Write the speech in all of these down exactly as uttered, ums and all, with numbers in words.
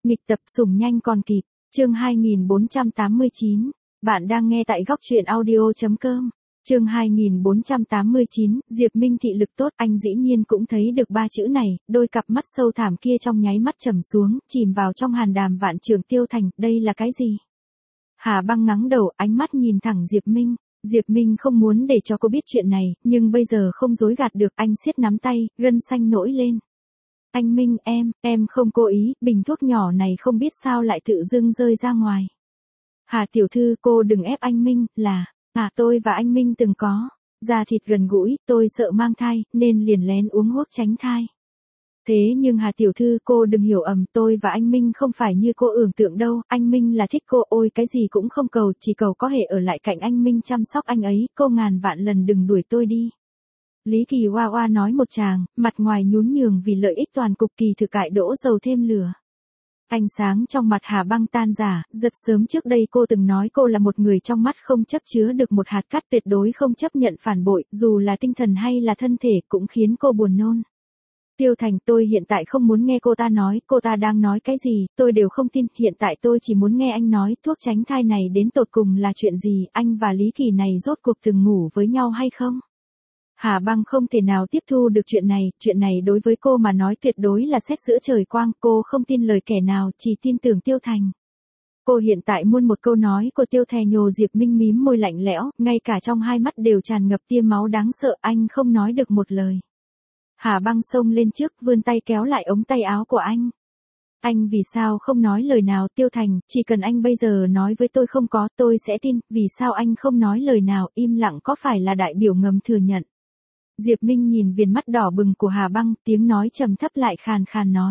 Nghịch tập sủng nhanh còn kịp, chương hai nghìn bốn trăm tám mươi chín. Bạn đang nghe tại góc truyện audio.com. Chương hai nghìn bốn trăm tám mươi chín, Diệp Minh thị lực tốt, anh dĩ nhiên cũng thấy được ba chữ này, đôi cặp mắt sâu thẳm kia trong nháy mắt trầm xuống, chìm vào trong hàn đàm vạn trượng Tiêu Thành, đây là cái gì? Hà Băng ngắng đầu, ánh mắt nhìn thẳng Diệp Minh. Diệp Minh không muốn để cho cô biết chuyện này, nhưng bây giờ không dối gạt được, anh siết nắm tay, gân xanh nổi lên. Anh Minh, em, em không cố ý, bình thuốc nhỏ này không biết sao lại tự dưng rơi ra ngoài. Hà tiểu thư, cô đừng ép anh Minh, là, à tôi và anh Minh từng có, da thịt gần gũi, tôi sợ mang thai, nên liền lén uống thuốc tránh thai. Thế nhưng Hà tiểu thư, cô đừng hiểu ầm, tôi và anh Minh không phải như cô tưởng tượng đâu, anh Minh là thích cô, ôi cái gì cũng không cầu, chỉ cầu có thể ở lại cạnh anh Minh chăm sóc anh ấy, cô ngàn vạn lần đừng đuổi tôi đi. Lý Kỳ oa oa nói một tràng, mặt ngoài nhún nhường vì lợi ích toàn cục, kỳ thực cại đổ dầu thêm lửa. Ánh sáng trong mặt Hà Băng tan giả, rất sớm trước đây cô từng nói cô là một người trong mắt không chấp chứa được một hạt cát, tuyệt đối không chấp nhận phản bội, dù là tinh thần hay là thân thể cũng khiến cô buồn nôn. Tiêu Thành, tôi hiện tại không muốn nghe cô ta nói, cô ta đang nói cái gì, tôi đều không tin, hiện tại tôi chỉ muốn nghe anh nói, thuốc tránh thai này đến tột cùng là chuyện gì, anh và Lý Kỳ này rốt cuộc từng ngủ với nhau hay không? Hà Băng không thể nào tiếp thu được chuyện này, chuyện này đối với cô mà nói tuyệt đối là xét giữa trời quang, cô không tin lời kẻ nào, chỉ tin tưởng Tiêu Thành. Cô hiện tại muôn một câu nói của Tiêu Thành nhồ Diệp Minh mím môi lạnh lẽo, ngay cả trong hai mắt đều tràn ngập tia máu đáng sợ, anh không nói được một lời. Hà Băng xông lên trước, vươn tay kéo lại ống tay áo của anh. Anh vì sao không nói lời nào? Tiêu Thành, chỉ cần anh bây giờ nói với tôi không có, tôi sẽ tin, vì sao anh không nói lời nào, im lặng có phải là đại biểu ngầm thừa nhận? Diệp Minh nhìn viền mắt đỏ bừng của Hà Băng, tiếng nói trầm thấp lại khàn khàn nói.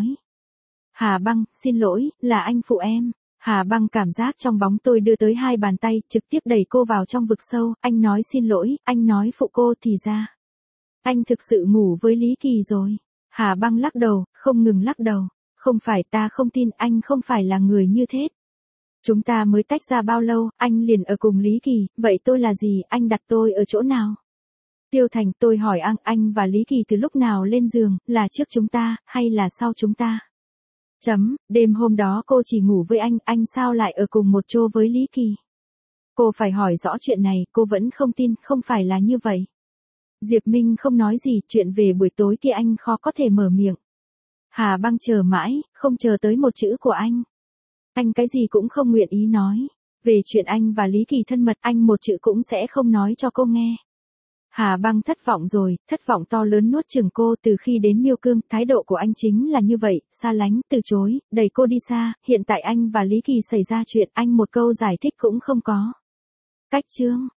Hà Băng, xin lỗi, là anh phụ em. Hà Băng cảm giác trong bóng tôi đưa tới hai bàn tay, trực tiếp đẩy cô vào trong vực sâu, anh nói xin lỗi, anh nói phụ cô thì ra. Anh thực sự ngủ với Lý Kỳ rồi. Hà Băng lắc đầu, không ngừng lắc đầu. Không phải, ta không tin, anh không phải là người như thế. Chúng ta mới tách ra bao lâu, anh liền ở cùng Lý Kỳ, vậy tôi là gì, anh đặt tôi ở chỗ nào? Tiêu Thành, tôi hỏi anh, anh và Lý Kỳ từ lúc nào lên giường, là trước chúng ta, hay là sau chúng ta? Chấm, đêm hôm đó cô chỉ ngủ với anh, anh sao lại ở cùng một chỗ với Lý Kỳ? Cô phải hỏi rõ chuyện này, cô vẫn không tin, không phải là như vậy. Diệp Minh không nói gì, chuyện về buổi tối kia anh khó có thể mở miệng. Hà Băng chờ mãi, không chờ tới một chữ của anh. Anh cái gì cũng không nguyện ý nói. Về chuyện anh và Lý Kỳ thân mật, anh một chữ cũng sẽ không nói cho cô nghe. Hà Băng thất vọng rồi, thất vọng to lớn nuốt chửng cô. Từ khi đến Miêu Cương, thái độ của anh chính là như vậy, xa lánh, từ chối, đẩy cô đi xa. Hiện tại anh và Lý Kỳ xảy ra chuyện, anh một câu giải thích cũng không có. Cách chương.